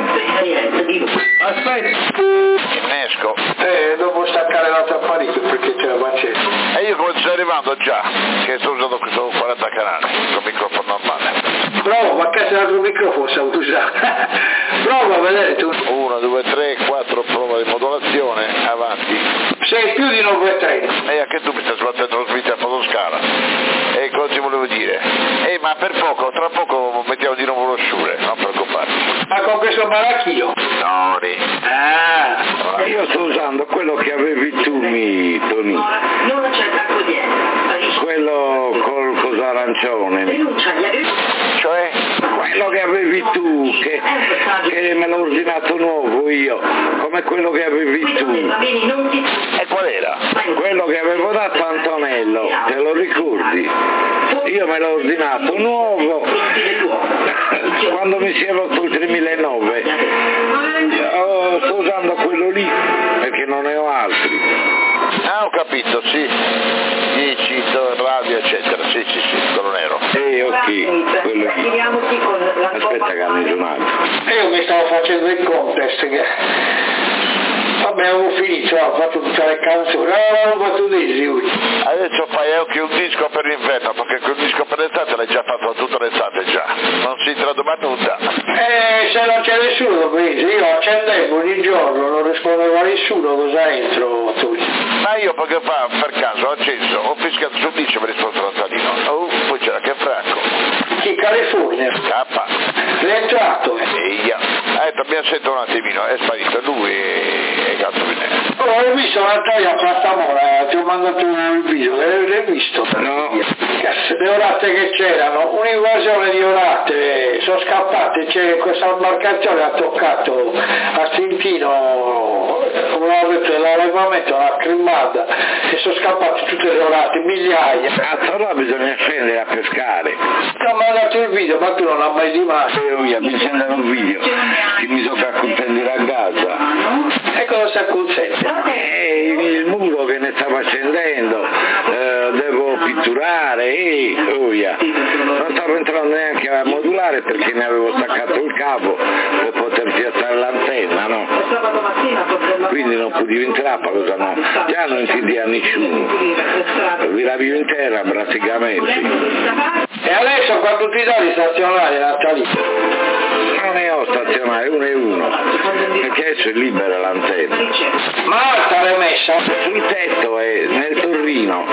Aspetta. Innesco. Devo staccare l'altro apparecchio perché c'è la pancetta. E io come sto arrivando già, che sto usando questo 40 canali, con microfono normale. Prova, ma che se l'altro microfono sa usare. Prova a vedere tu. 1, 2, 3, 4, prova di modulazione, avanti. Sei più di 9.30. E anche tu mi stai sbattendo lo svita a fotoscala. E cosa ti volevo dire? Ma per poco, tra poco mettiamo di nuovo lo sciure, non preoccuparti. Ma con questo baracchio? No, lì. Io sto usando quello che avevi tu, Tony. Non c'è l'accoglienza. Quello col coso arancione. Cioè? Quello che avevi tu, che me l'ho ordinato nuovo io, come quello che avevi tu. E qual era? Quello che avevo dato a Antonello, te lo ricordi? Io me l'ho ordinato nuovo quando mi si è rotto il 3009. Sto usando quello lì perché non ne ho altri. Ho capito, sì. 10, radio, eccetera. Sì, quello nero. Ok, quello lì. Aspetta che hanno suonato. Io mi stavo facendo il contest che... Vabbè, avevo finito, ho fatto tutte le canzoni, avevo fatto dei Adesso fai anche un disco per l'inverno, perché quel disco per l'estate l'hai già fatto tutta l'estate già, non si traduma tutta. Se non c'è nessuno, io accendevo ogni giorno, non rispondeva a nessuno, cosa entro tu? Ma io per caso ho acceso, ho fischiato sul disco e mi ha risposto Natalino. Poi c'era che Franco. Chi, California? L'è entrato? Abbiamo sentito un attimino, è sparito lui e cazzo di me. Ho visto Natalia a Plattamora, ti ho mandato il video, l'hai visto? No. Le orate che c'erano, un'invasione di orate, sono scappate, c'è questa imbarcazione ha toccato a Trentino, come ho detto, l'allevamento, la cremata, e sono scappate tutte le orate, migliaia. Allora bisogna scendere a pescare. Ti ho mandato il video, ma tu non l'hai mai di mano. Mi sembra un video che mi tocca acconsentire a Gaza. E cosa si acconsente? Il muro che ne stava accendendo, devo pitturare, non stavo entrando neanche a modulare perché ne avevo staccato il cavo per poter piazzare l'antenna, no? Quindi non potevo entrare, cosa no? Già non si dia a nessuno, la vivo in terra praticamente. E adesso quando ti dà di stazionare Natalino? Non ne ho stazionare, uno e uno, perché adesso è libera l'antenna. Ma alta l'hai messa? Sul tetto è nel Torrino.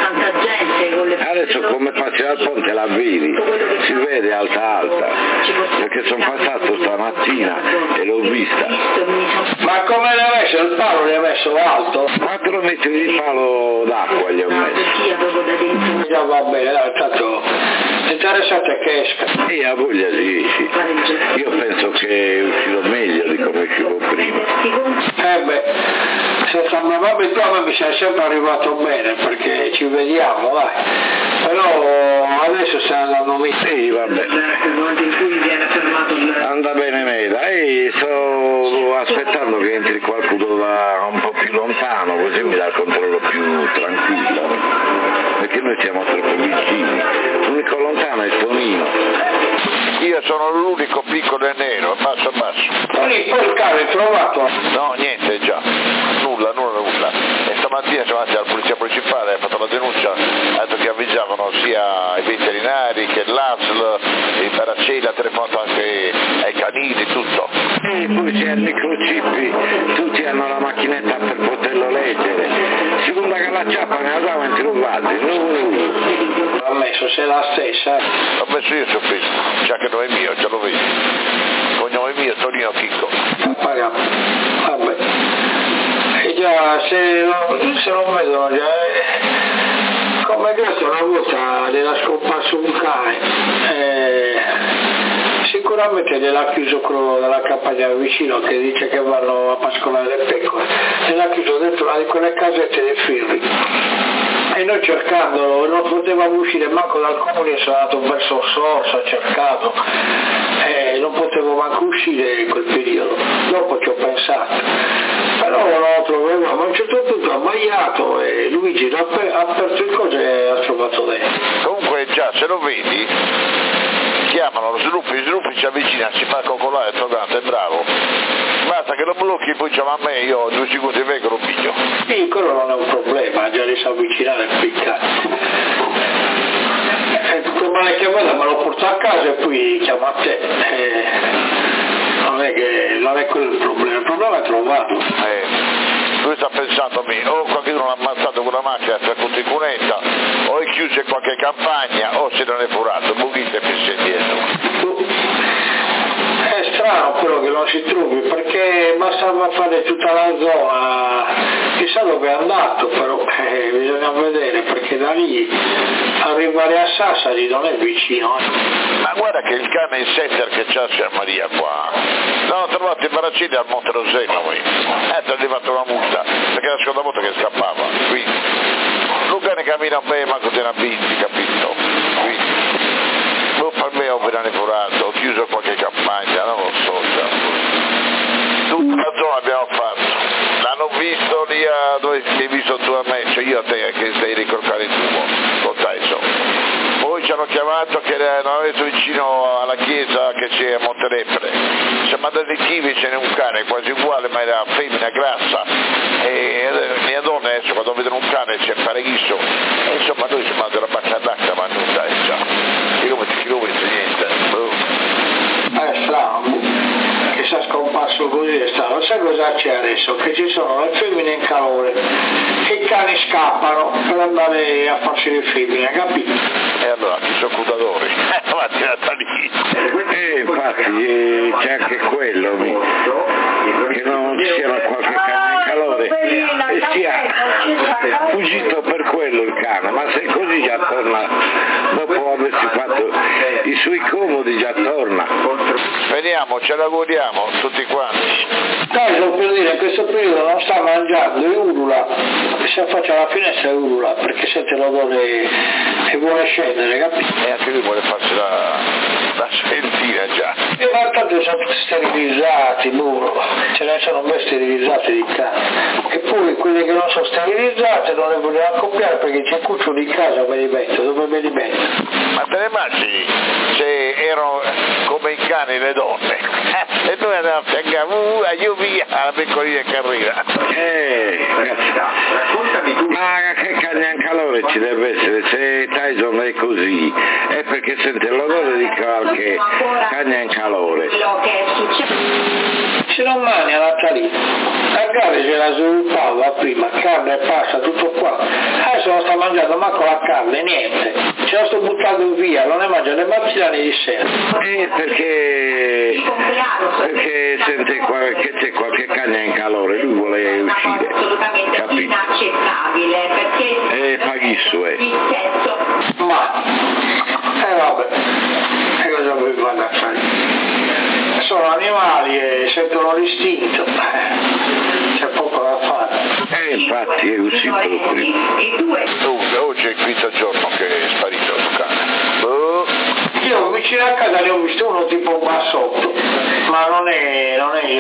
Adesso come passi dal ponte la vedi, si vede alta, perché sono passato stamattina e l'ho vista. Ma come l'hai messo? Il palo l'hai messo alto? 4 metri di palo d'acqua gli ho messo. Già va bene, tanto interessante che esca. E a voglia si esce. Io penso che è uscito meglio di come uscivo prima. Senza mamma tu a me mi sei sempre arrivato bene, perché ci vediamo, dai. Però adesso stai andando via. Sì, vabbè. Anda bene Meda, sto aspettando che entri qualcuno da un po' più lontano, così mi dà il controllo più tranquillo, perché noi siamo troppo vicini. L'unico lontano è Tonino. Io sono l'unico piccolo e nero, passo a passo. Poi il cane è trovato? No, niente già, nulla. E stamattina siamo andati alla polizia principale, ha fatto la denuncia, ha detto che avvisavano sia i veterinari che l'ASL, il Baraccelli, ha telefonato anche ai canini, tutto. E poi c'è il microchip, tutti hanno la macchinetta per poterlo leggere. Seconda che la ciappa ne avevamo trovati, L'ha messo, se è la stessa. L'ho messo io su Facebook, già che non è mio, già lo vedi. Il cognome mio è Tonino Chicco. Paghiamo, vabbè. E già, se non vedono già, come questo una volta le era scomparso un cane, sicuramente gliel'ha chiuso quello della campagna vicino che dice che vanno a pascolare le pecore, gliel'ha chiuso dentro una di quelle casette dei firri. E noi cercandolo, non potevamo uscire manco dal comune, sono andato verso il Sorso, ho cercato, non potevo manco uscire in quel periodo, dopo ci ho pensato, però non lo trovavo, ma a un certo punto ha ammaiato e Luigi ha aperto il coso e ha trovato dentro. Comunque già, se lo vedi, chiamano lo sviluppi ci avvicina, si fa coccolare il togante, è bravo. Basta che lo blocchi, poi chiama a me, io 2 secondi e vengo lo piglio. Sì, quello non è un problema, già riesco a avvicinare e piccare. Come l'hai chiamata, me lo porto a casa e poi chiamo a te. Non è quello il problema è trovato. Lui sta pensando a me, o qualcuno l'ha ammazzato con la macchina per conto in cunetta, o è chiuso in qualche campagna, o se non è furato, buchite e pensi dietro. È strano però che non si trovi, perché bastava fare tutta la zona, chissà dove è andato, però bisogna vedere, perché da lì arrivare a Sassari non è vicino. Ma guarda che il cane in setter che c'ha San Maria qua, l'hanno trovato in Baraccelli al Monte Rosello, ti è arrivata una multa, perché la seconda volta che scappava, quindi un cane cammina bene ma con una binti, capito? Quindi per me ho veramente furato, ho chiuso qualche campagna, non lo so, tutta la zona abbiamo fatto, l'hanno visto lì dove hai visto tu a me, cioè io a te che stai ricorcare il tubo, con Tyson. Poi ci hanno chiamato che non avete vicino alla chiesa che c'è a Montelepre, siamo andati in Chivi, ce n'è un cane quasi uguale ma era femmina grassa e mia donna adesso quando vedono un cane c'è parecchio e insomma noi siamo andati alla baccardacca ma non dai già. Chilometri, niente. È strano, che sia scomparso così è strano. Sai cosa c'è adesso? Che ci sono le femmine in calore e i cani scappano per andare a farsi le femmine, capito? E allora chi sono cudatori? La tirata lì. Infatti c'è anche quello, che non ci siano qualche cane in calore e sia fuggito per quello il cane, ma se così già torna, dopo aversi fatto i suoi comodi già torna. Veniamo, ce l'auguriamo tutti quanti. Dai, per dire, in questo periodo non sta mangiando e urula, si affaccia alla finestra e urula perché sente l'odore e vuole scendere, capito? E anche lui vuole farsi la sventina già. E ma tanto sono tutti sterilizzati, ce ne sono ben sterilizzati di cani. E poi quelli che non sono sterilizzati non le vogliono accoppiare perché c'è cucciolo in casa, me li metto, dove me li metto? Ma te ne immagini se erano come i cani le donne? E noi andiamo a fiancare, io via la piccolina che arriva. Ma che cagna in calore ci deve essere? Se Tyson è così è perché sente l'odore di qualche cagna in calore. Se non mangia Natalì, a Gare ce la sviluppava prima, carne e pasta, tutto qua. Adesso non sta mangiando manco la carne, niente. Ce la sto buttando via, non ne mangia né mattina né di sera. Perché sente che c'è qualche cagna in calore, lui vuole uscire. Capito? Inaccettabile perché Paghisso Ma vabbè. sentono l'istinto, c'è poco da fare. Infatti è uscito prima. Oggi è il quinto giorno che è sparito il cane. Io vicino a casa ne ho visto uno tipo bassotto, ma non è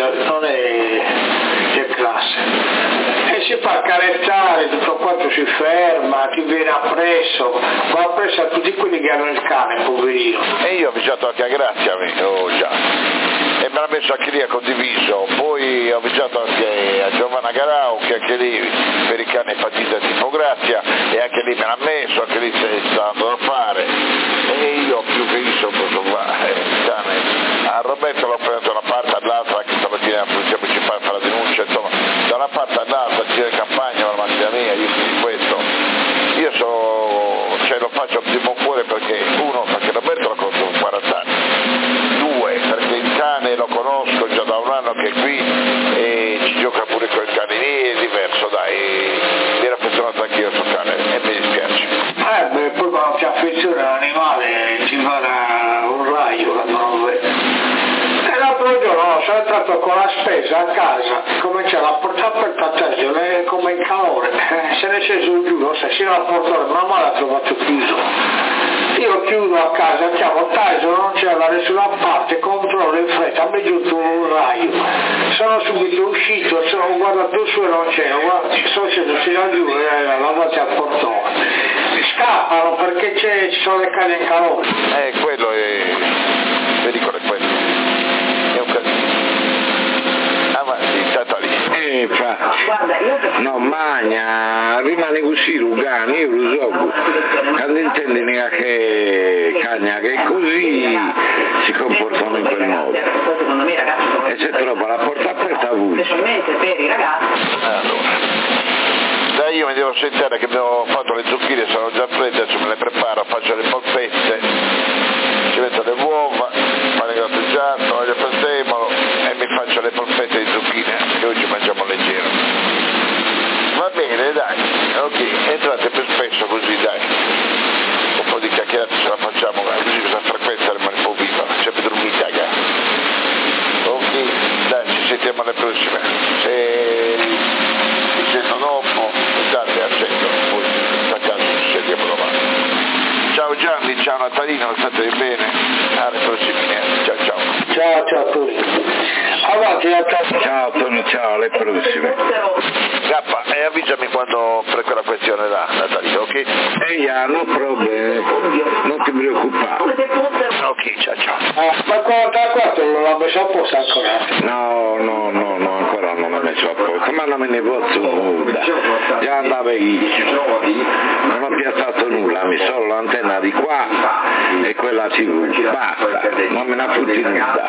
di classe. E si fa accarezzare, tutto quanto si ferma, ti viene appresso, va appresso a tutti quelli che hanno il cane, poverino. E io ho avvisato anche a Grazia, già. E me l'ha messo anche lì, ha condiviso. Poi ho avvisato anche a Giovanna Garau, che anche lì per i cani patita tipo Grazia, e anche lì me l'ha messo, anche lì c'è stato da fare. E io più che io posso fare. Il cane. A Roberto l'ho preso da una parte all'altra, anche stamattina la polizia municipale fa la denuncia, insomma, da una parte all'altra, gira in campagna, la macchina mia, io di questo. Io lo faccio di buon cuore perché, uno, perché Roberto lo conosco con 40 anni. Perché il cane lo conosco già da un anno che è qui e ci gioca pure con il cane lì, è diverso, dai, mi ero affezionato anche io al suo cane e mi dispiace. Poi quando ti affezioni all'animale ti va un raio quando non vedi. E l'altro giorno sono entrato con la spesa a casa, cominciavo a portare per tattaggio, come in calore, se ne è sceso giù, se la portare, mamma l'ha trovato chiuso. Io chiudo a casa, chiamo Tyson, non c'è da nessuna parte, controllo in fretta, mi è giunto un raio. Sono subito uscito, ho guardato su e non c'era, sono sceso fino a giù e davanti al portone. Scappano perché ci sono le case in calore. Quello è pericolo, è quello. È un casino. Avanti, stata lì. No, magna, rimane così, Lugani, io lo so, quando intendi che cagna che è così si comportano in quel modo. E se trova la porta aperta a voi. Specialmente per i ragazzi. Dai, io mi devo sentire che abbiamo fatto le zucchine, sono già fredde, adesso me le preparo, faccio le polpette, ci metto le uova, pane grattugiato, olio prezzemolo e mi faccio le polpette di zucchine, che oggi mangiamo leggero. Va bene, dai, ok, entrate per spesso così, dai. Un po' di chiacchierate ce la facciamo, così questa frequenza rimane un po' viva, c'è per dormire, ok, dai, ci sentiamo alle prossime. Se mi sento dopo, date accetto, poi a caso ci sentiamo domani. Ciao Gianni, ciao Natalino, state bene? Alle prossime, ciao ciao. Ciao a tutti. Avanti Natalino. Ciao Tony, ciao, alle prossime. Gappa, e avvisami quando per quella questione là, Natalino, ok? No problem, non ti preoccupare. Ok, ciao ciao. Ma 44 non l'ha messo a posto ancora? No, ancora non l'ho messo a posto, ma non me ne posso nulla. Già andava io, non ho piazzato nulla, mi solo l'antenna di qua e quella TV, basta, non me ne ha fottuto nulla.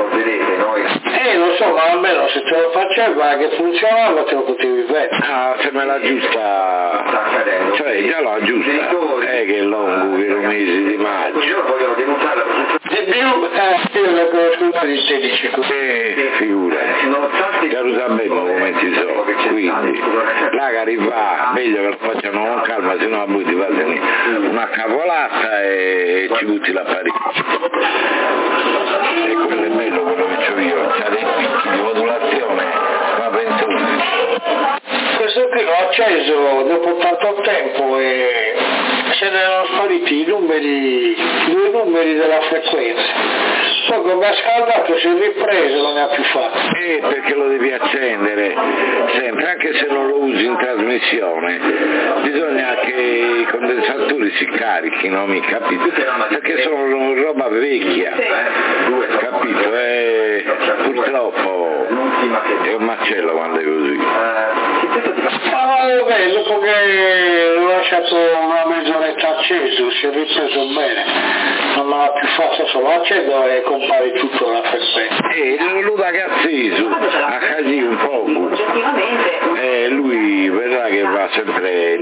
Lo so, ma almeno se te lo faceva che funzionava te lo potevi vedere. Se me la giusta, cioè già la giusta, che è lungo, che è il mese di maggio. Di più, io ne conosco di 16 così. Figurati, già lo sappiamo come ci sono, quindi là che arriva, meglio che lo facciano con calma, se no a voi ti va a tenere una cavolata e ci butti la parete. E quello è bello, quello che c'ho io, c'ha dei picchi di modulazione, ma penso questo qui l'ho acceso dopo tanto tempo e se ne erano spariti i due numeri della frequenza. Poi come ha scaldato si è ripreso, non ne ha più fatto. Perché lo devi accendere sempre, anche se non lo usi in trasmissione, bisogna che i condensatori si carichino, capito? Perché sono roba vecchia, capito? Purtroppo è un macello quando è così. Vabbè, dopo che l'ho lasciato una mezz'oretta acceso, si è ripreso bene, non me l'ha più fatto, solo accedo e compare tutto la frequenza. Lui da che ha acceso, a casi un po', lui vedrà che va sempre